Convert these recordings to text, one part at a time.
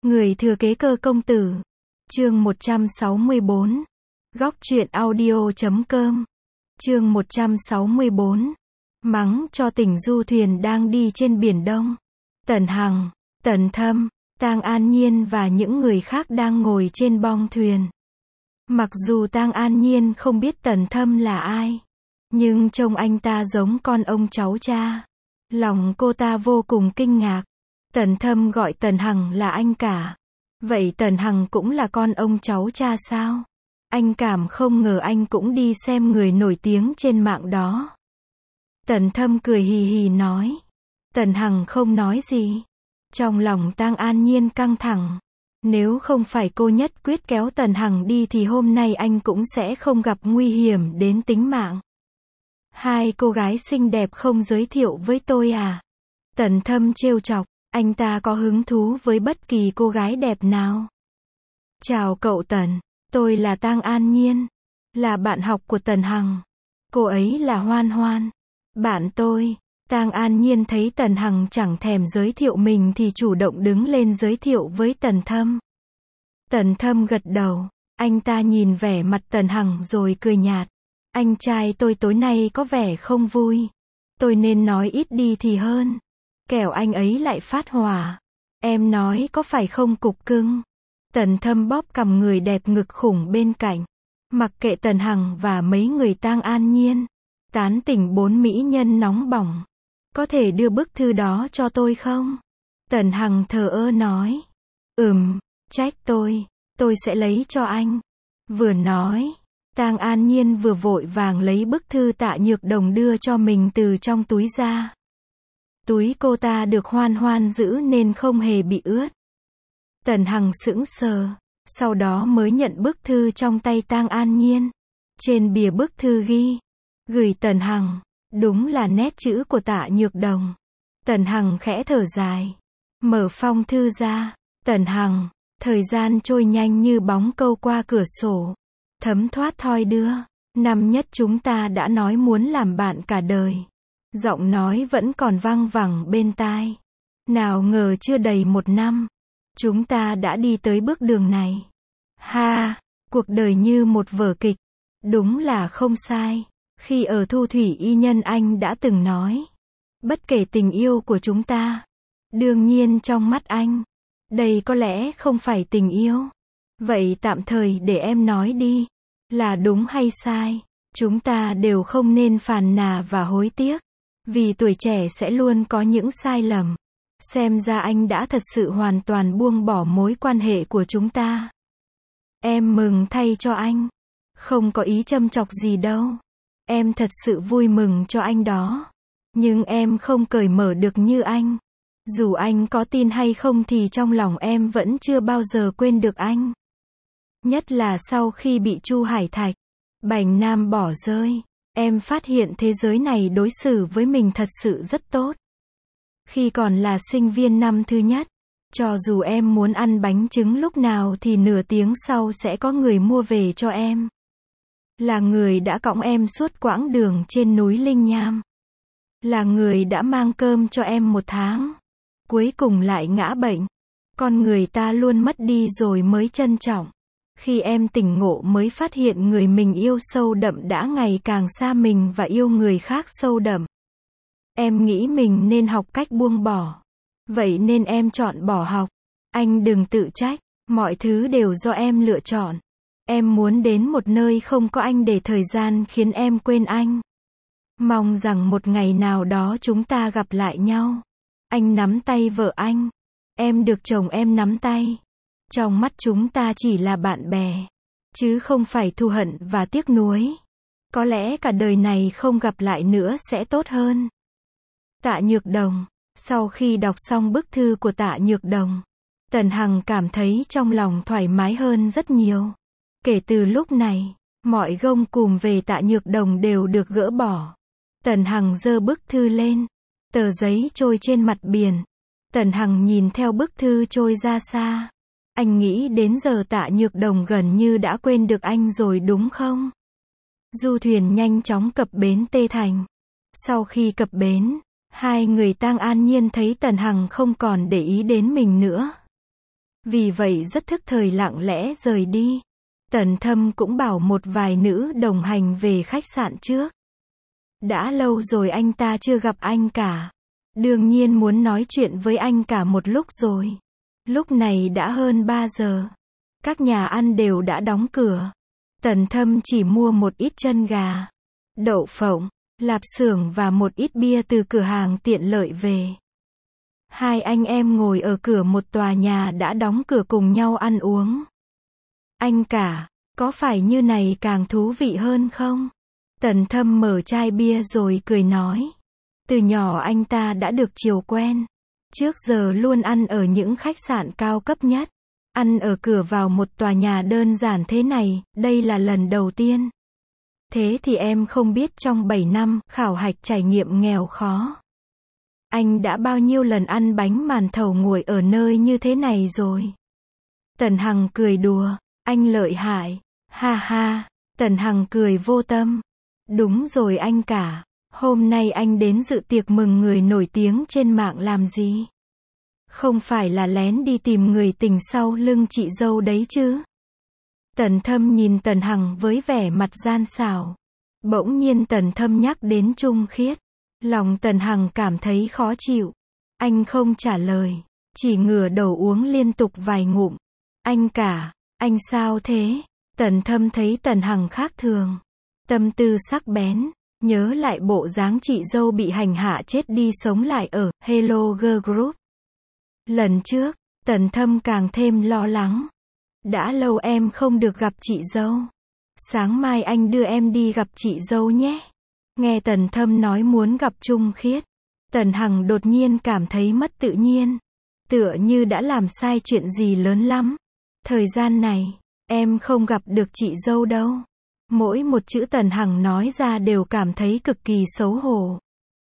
Người thừa kế Cơ công tử. Chương 164. Góc truyện audio.com. Chương 164. Mắng cho tỉnh du thuyền đang đi trên biển Đông. Tần Hằng, Tần Thâm, Tang An Nhiên và những người khác đang ngồi trên bong thuyền. Mặc dù Tang An Nhiên không biết Tần Thâm là ai, nhưng trông anh ta giống con ông cháu cha. Lòng cô ta vô cùng kinh ngạc. Tần Thâm gọi Tần Hằng là anh cả. Vậy Tần Hằng cũng là con ông cháu cha sao? Anh cảm không ngờ anh cũng đi xem người nổi tiếng trên mạng đó. Tần Thâm cười hì hì nói. Tần Hằng không nói gì. Trong lòng Tang An Nhiên căng thẳng. Nếu không phải cô nhất quyết kéo Tần Hằng đi thì hôm nay anh cũng sẽ không gặp nguy hiểm đến tính mạng. Hai cô gái xinh đẹp không giới thiệu với tôi à? Tần Thâm trêu chọc. Anh ta có hứng thú với bất kỳ cô gái đẹp nào. Chào cậu Tần, tôi là Tang An Nhiên, là bạn học của Tần Hằng. Cô ấy là Hoan Hoan, bạn tôi. Tang An Nhiên thấy Tần Hằng chẳng thèm giới thiệu mình thì chủ động đứng lên giới thiệu với Tần Thâm. Tần Thâm gật đầu, anh ta nhìn vẻ mặt Tần Hằng rồi cười nhạt. Anh trai tôi tối nay có vẻ không vui. Tôi nên nói ít đi thì hơn. Kẻo anh ấy lại phát hỏa. Em nói có phải không cục cưng? Tần Thâm bóp cằm người đẹp ngực khủng bên cạnh. Mặc kệ Tần Hằng và mấy người Tang An Nhiên tán tỉnh bốn mỹ nhân nóng bỏng. Có thể đưa bức thư đó cho tôi không? Tần Hằng thờ ơ nói. Trách tôi sẽ lấy cho anh. Vừa nói, Tang An Nhiên vừa vội vàng lấy bức thư Tạ Nhược Đồng đưa cho mình từ trong túi ra. Túi cô ta được Hoan Hoan giữ nên không hề bị ướt. Tần Hằng sững sờ, sau đó mới nhận bức thư trong tay Tang An Nhiên. Trên bìa bức thư ghi, gửi Tần Hằng, đúng là nét chữ của Tạ Nhược Đồng. Tần Hằng khẽ thở dài, mở phong thư ra. Tần Hằng, thời gian trôi nhanh như bóng câu qua cửa sổ, thấm thoát thoi đưa. Năm nhất chúng ta đã nói muốn làm bạn cả đời. Giọng nói vẫn còn vang vẳng bên tai. Nào ngờ chưa đầy một năm, chúng ta đã đi tới bước đường này. Ha, cuộc đời như một vở kịch. Đúng là không sai. Khi ở Thu Thủy Y Nhân anh đã từng nói, bất kể tình yêu của chúng ta, đương nhiên trong mắt anh, đây có lẽ không phải tình yêu. Vậy tạm thời để em nói đi, là đúng hay sai, chúng ta đều không nên phàn nàn và hối tiếc. Vì tuổi trẻ sẽ luôn có những sai lầm. Xem ra anh đã thật sự hoàn toàn buông bỏ mối quan hệ của chúng ta. Em mừng thay cho anh. Không có ý châm chọc gì đâu. Em thật sự vui mừng cho anh đó. Nhưng em không cởi mở được như anh. Dù anh có tin hay không thì trong lòng em vẫn chưa bao giờ quên được anh. Nhất là sau khi bị Chu Hải Thạch, Bành Nam bỏ rơi. Em phát hiện thế giới này đối xử với mình thật sự rất tốt. Khi còn là sinh viên năm thứ nhất, cho dù em muốn ăn bánh trứng lúc nào thì nửa tiếng sau sẽ có người mua về cho em. Là người đã cõng em suốt quãng đường trên núi Linh Nham. Là người đã mang cơm cho em một tháng. Cuối cùng lại ngã bệnh. Con người ta luôn mất đi rồi mới trân trọng. Khi em tỉnh ngộ mới phát hiện người mình yêu sâu đậm đã ngày càng xa mình và yêu người khác sâu đậm. Em nghĩ mình nên học cách buông bỏ. Vậy nên em chọn bỏ học. Anh đừng tự trách, mọi thứ đều do em lựa chọn. Em muốn đến một nơi không có anh để thời gian khiến em quên anh. Mong rằng một ngày nào đó chúng ta gặp lại nhau. Anh nắm tay vợ anh. Em được chồng em nắm tay. Trong mắt chúng ta chỉ là bạn bè, chứ không phải thù hận và tiếc nuối. Có lẽ cả đời này không gặp lại nữa sẽ tốt hơn. Tạ Nhược Đồng. Sau khi đọc xong bức thư của Tạ Nhược Đồng, Tần Hằng cảm thấy trong lòng thoải mái hơn rất nhiều. Kể từ lúc này, mọi gông cùm về Tạ Nhược Đồng đều được gỡ bỏ. Tần Hằng giơ bức thư lên. Tờ giấy trôi trên mặt biển. Tần Hằng nhìn theo bức thư trôi ra xa. Anh nghĩ đến giờ Tạ Nhược Đồng gần như đã quên được anh rồi đúng không? Du thuyền nhanh chóng cập bến Tê Thành. Sau khi cập bến, hai người Tang An Nhiên thấy Tần Hằng không còn để ý đến mình nữa. Vì vậy rất thức thời lặng lẽ rời đi. Tần Thâm cũng bảo một vài nữ đồng hành về khách sạn trước. Đã lâu rồi anh ta chưa gặp anh cả. Đương nhiên muốn nói chuyện với anh cả một lúc rồi. Lúc này đã hơn 3 giờ. Các nhà ăn đều đã đóng cửa. Tần Thâm chỉ mua một ít chân gà, đậu phộng, lạp xưởng và một ít bia từ cửa hàng tiện lợi về. Hai anh em ngồi ở cửa một tòa nhà đã đóng cửa cùng nhau ăn uống. Anh cả, có phải như này càng thú vị hơn không? Tần Thâm mở chai bia rồi cười nói. Từ nhỏ anh ta đã được chiều quen. Trước giờ luôn ăn ở những khách sạn cao cấp nhất. Ăn ở cửa vào một tòa nhà đơn giản thế này, đây là lần đầu tiên. Thế thì em không biết trong 7 năm khảo hạch trải nghiệm nghèo khó. Anh đã bao nhiêu lần ăn bánh màn thầu nguội ở nơi như thế này rồi. Tần Hằng cười đùa, anh lợi hại, ha ha. Tần Hằng cười vô tâm. Đúng rồi anh cả, hôm nay anh đến dự tiệc mừng người nổi tiếng trên mạng làm gì? Không phải là lén đi tìm người tình sau lưng chị dâu đấy chứ? Tần Thâm nhìn Tần Hằng với vẻ mặt gian xảo. Bỗng nhiên Tần Thâm nhắc đến Trung Khiết. Lòng Tần Hằng cảm thấy khó chịu. Anh không trả lời, chỉ ngửa đầu uống liên tục vài ngụm. Anh cả, anh sao thế? Tần Thâm thấy Tần Hằng khác thường. Tâm tư sắc bén, nhớ lại bộ dáng chị dâu bị hành hạ chết đi sống lại ở Hello Girl Group. Lần trước, Tần Thâm càng thêm lo lắng. Đã lâu em không được gặp chị dâu. Sáng mai anh đưa em đi gặp chị dâu nhé. Nghe Tần Thâm nói muốn gặp Trung Khiết, Tần Hằng đột nhiên cảm thấy mất tự nhiên. Tựa như đã làm sai chuyện gì lớn lắm. Thời gian này, em không gặp được chị dâu đâu. Mỗi một chữ Tần Hằng nói ra đều cảm thấy cực kỳ xấu hổ.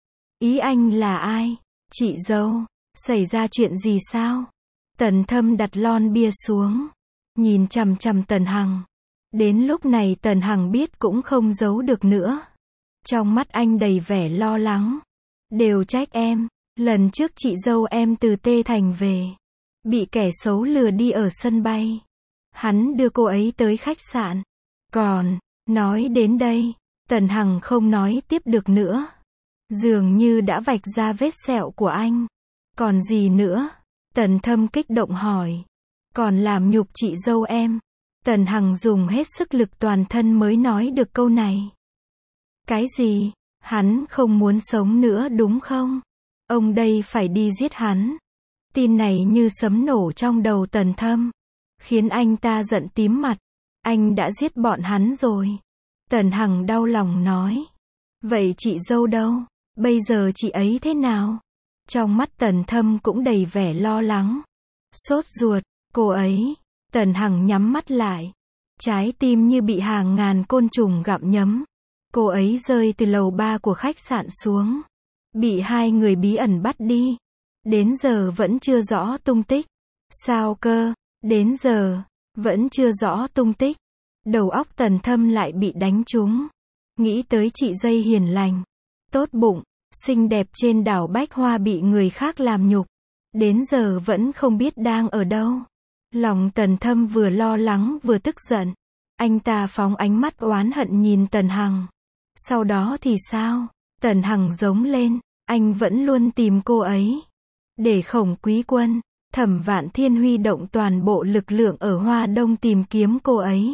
Ý anh là ai? Chị dâu? Xảy ra chuyện gì sao? Tần Thâm đặt lon bia xuống, nhìn chằm chằm Tần Hằng. Đến lúc này Tần Hằng biết cũng không giấu được nữa. Trong mắt anh đầy vẻ lo lắng. Đều trách em, lần trước chị dâu em từ Tê Thành về, bị kẻ xấu lừa đi ở sân bay. Hắn đưa cô ấy tới khách sạn. Còn, nói đến đây, Tần Hằng không nói tiếp được nữa. Dường như đã vạch ra vết sẹo của anh. Còn gì nữa? Tần Thâm kích động hỏi. Còn làm nhục chị dâu em. Tần Hằng dùng hết sức lực toàn thân mới nói được câu này. Cái gì? Hắn không muốn sống nữa đúng không? Ông đây phải đi giết hắn. Tin này như sấm nổ trong đầu Tần Thâm, khiến anh ta giận tím mặt. Anh đã giết bọn hắn rồi. Tần Hằng đau lòng nói. Vậy chị dâu đâu? Bây giờ chị ấy thế nào? Trong mắt Tần Thâm cũng đầy vẻ lo lắng. Sốt ruột, cô ấy. Tần Hằng nhắm mắt lại. Trái tim như bị hàng ngàn côn trùng gặm nhấm. Cô ấy rơi từ lầu 3 của khách sạn xuống. Bị hai người bí ẩn bắt đi. Đến giờ vẫn chưa rõ tung tích. Sao cơ? Đến giờ, vẫn chưa rõ tung tích. Đầu óc Tần Thâm lại bị đánh trúng. Nghĩ tới chị dây hiền lành, tốt bụng, xinh đẹp trên đảo Bách Hoa bị người khác làm nhục. Đến giờ vẫn không biết đang ở đâu. Lòng Tần Thâm vừa lo lắng vừa tức giận. Anh ta phóng ánh mắt oán hận nhìn Tần Hằng. Sau đó thì sao? Tần Hằng giống lên. Anh vẫn luôn tìm cô ấy. Để Khổng Quý Quân, Thẩm Vạn Thiên huy động toàn bộ lực lượng ở Hoa Đông tìm kiếm cô ấy.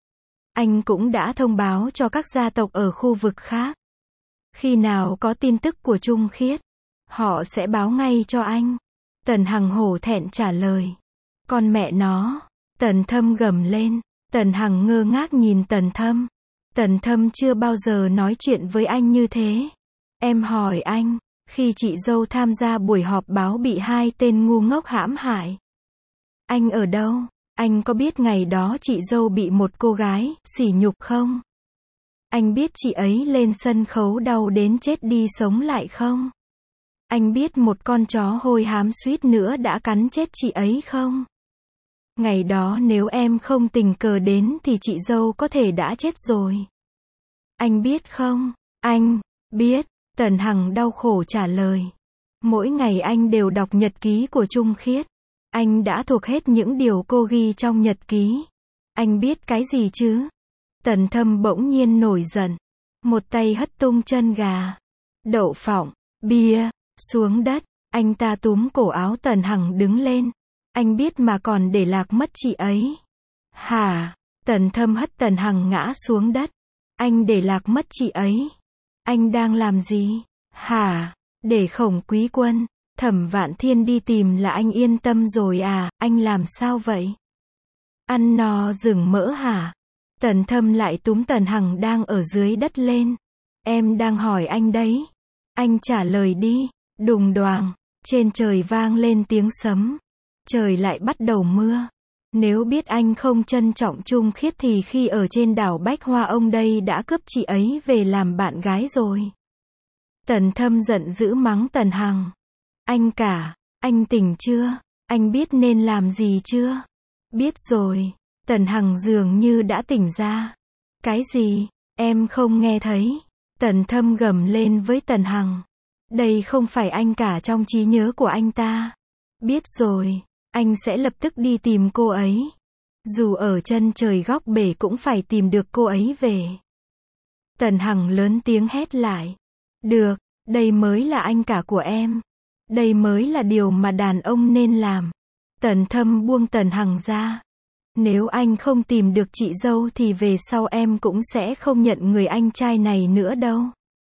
Anh cũng đã thông báo cho các gia tộc ở khu vực khác. Khi nào có tin tức của Trung Khiết, họ sẽ báo ngay cho anh. Tần Hằng hổ thẹn trả lời. Con mẹ nó. Tần Thâm gầm lên. Tần Hằng ngơ ngác nhìn Tần Thâm. Tần Thâm chưa bao giờ nói chuyện với anh như thế. Em hỏi anh, khi chị dâu tham gia buổi họp báo bị hai tên ngu ngốc hãm hại, anh ở đâu? Anh có biết ngày đó chị dâu bị một cô gái sỉ nhục không? Anh biết chị ấy lên sân khấu đau đến chết đi sống lại không? Anh biết một con chó hôi hám suýt nữa đã cắn chết chị ấy không? Ngày đó nếu em không tình cờ đến thì chị dâu có thể đã chết rồi. Anh biết không? Anh biết. Tần Hằng đau khổ trả lời. Mỗi ngày anh đều đọc nhật ký của Trung Khiết. Anh đã thuộc hết những điều cô ghi trong nhật ký. Anh biết cái gì chứ? Tần Thâm bỗng nhiên nổi giận. Một tay hất tung chân gà, đậu phộng, bia, xuống đất. Anh ta túm cổ áo Tần Hằng đứng lên. Anh biết mà còn để lạc mất chị ấy. Hả? Tần Thâm hất Tần Hằng ngã xuống đất. Anh để lạc mất chị ấy. Anh đang làm gì? Hả? Để Khổng Quý Quân, Thẩm Vạn Thiên đi tìm là anh yên tâm rồi à? Anh làm sao vậy? Ăn no rừng mỡ hả? Tần Thâm lại túm Tần Hằng đang ở dưới đất lên. Em đang hỏi anh đấy. Anh trả lời đi. Đùng đoàng, trên trời vang lên tiếng sấm. Trời lại bắt đầu mưa. Nếu biết anh không trân trọng Trung Khiết thì khi ở trên đảo Bách Hoa ông đây đã cướp chị ấy về làm bạn gái rồi. Tần Thâm giận dữ mắng Tần Hằng. Anh cả, anh tỉnh chưa? Anh biết nên làm gì chưa? Biết rồi. Tần Hằng dường như đã tỉnh ra. Cái gì? Em không nghe thấy. Tần Thâm gầm lên với Tần Hằng. Đây không phải anh cả trong trí nhớ của anh ta. Biết rồi, anh sẽ lập tức đi tìm cô ấy. Dù ở chân trời góc bể cũng phải tìm được cô ấy về. Tần Hằng lớn tiếng hét lại. Được, đây mới là anh cả của em. Đây mới là điều mà đàn ông nên làm. Tần Thâm buông Tần Hằng ra. Nếu anh không tìm được chị dâu thì về sau em cũng sẽ không nhận người anh trai này nữa đâu.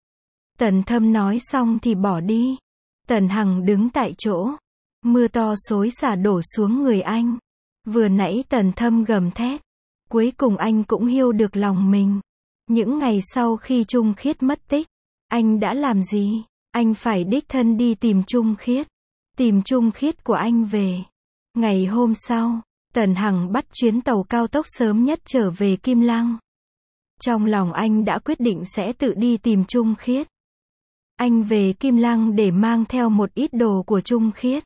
Tần Thâm nói xong thì bỏ đi. Tần Hằng đứng tại chỗ. Mưa to xối xả đổ xuống người anh. Vừa nãy Tần Thâm gầm thét. Cuối cùng anh cũng hiêu được lòng mình. Những ngày sau khi Trung Khiết mất tích, anh đã làm gì? Anh phải đích thân đi tìm Trung Khiết. Tìm Trung Khiết của anh về. Ngày hôm sau, Tần Hằng bắt chuyến tàu cao tốc sớm nhất trở về Kim Lăng. Trong lòng anh đã quyết định sẽ tự đi tìm Trung Khiết. Anh về Kim Lăng để mang theo một ít đồ của Trung Khiết.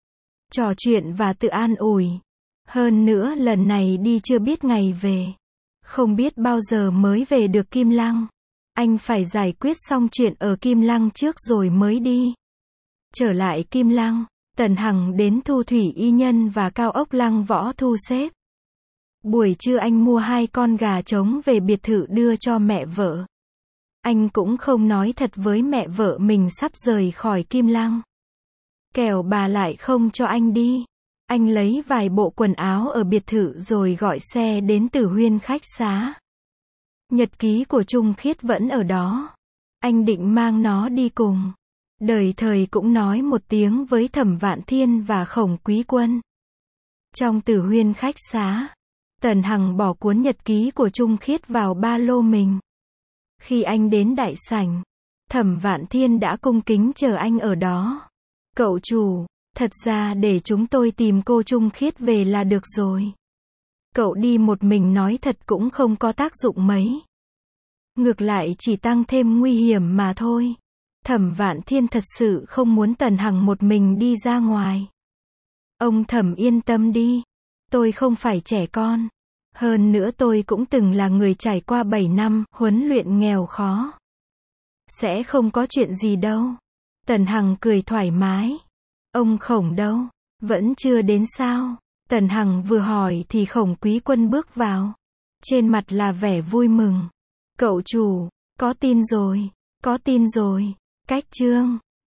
Trò chuyện và tự an ủi. Hơn nữa lần này đi chưa biết ngày về. Không biết bao giờ mới về được Kim Lăng. Anh phải giải quyết xong chuyện ở Kim Lăng trước rồi mới đi. Trở lại Kim Lăng, Tần Hằng đến Thu Thủy Y Nhân và Cao Ốc Lăng Võ thu xếp. Buổi trưa anh mua 2 con gà trống về biệt thự đưa cho mẹ vợ. Anh cũng không nói thật với mẹ vợ mình sắp rời khỏi Kim Lăng. Kẻo bà lại không cho anh đi. Anh lấy vài bộ quần áo ở biệt thự rồi gọi xe đến Tử Huyên khách xá. Nhật ký của Trung Khiết vẫn ở đó. Anh định mang nó đi cùng. Đời thời cũng nói một tiếng với Thẩm Vạn Thiên và Khổng Quý Quân. Trong Tử Huyên khách xá, Tần Hằng bỏ cuốn nhật ký của Trung Khiết vào ba lô mình. Khi anh đến đại sảnh, Thẩm Vạn Thiên đã cung kính chờ anh ở đó. Cậu chủ, thật ra để chúng tôi tìm cô Trung Khiết về là được rồi. Cậu đi một mình nói thật cũng không có tác dụng mấy. Ngược lại chỉ tăng thêm nguy hiểm mà thôi. Thẩm Vạn Thiên thật sự không muốn Tần Hằng một mình đi ra ngoài. Ông Thẩm yên tâm đi. Tôi không phải trẻ con. Hơn nữa tôi cũng từng là người trải qua 7 năm huấn luyện nghèo khó. Sẽ không có chuyện gì đâu. Tần Hằng cười thoải mái. Ông Khổng đâu? Vẫn chưa đến sao? Tần Hằng vừa hỏi thì Khổng Quý Quân bước vào. Trên mặt là vẻ vui mừng. Cậu chủ, có tin rồi. Có tin rồi. Cách chương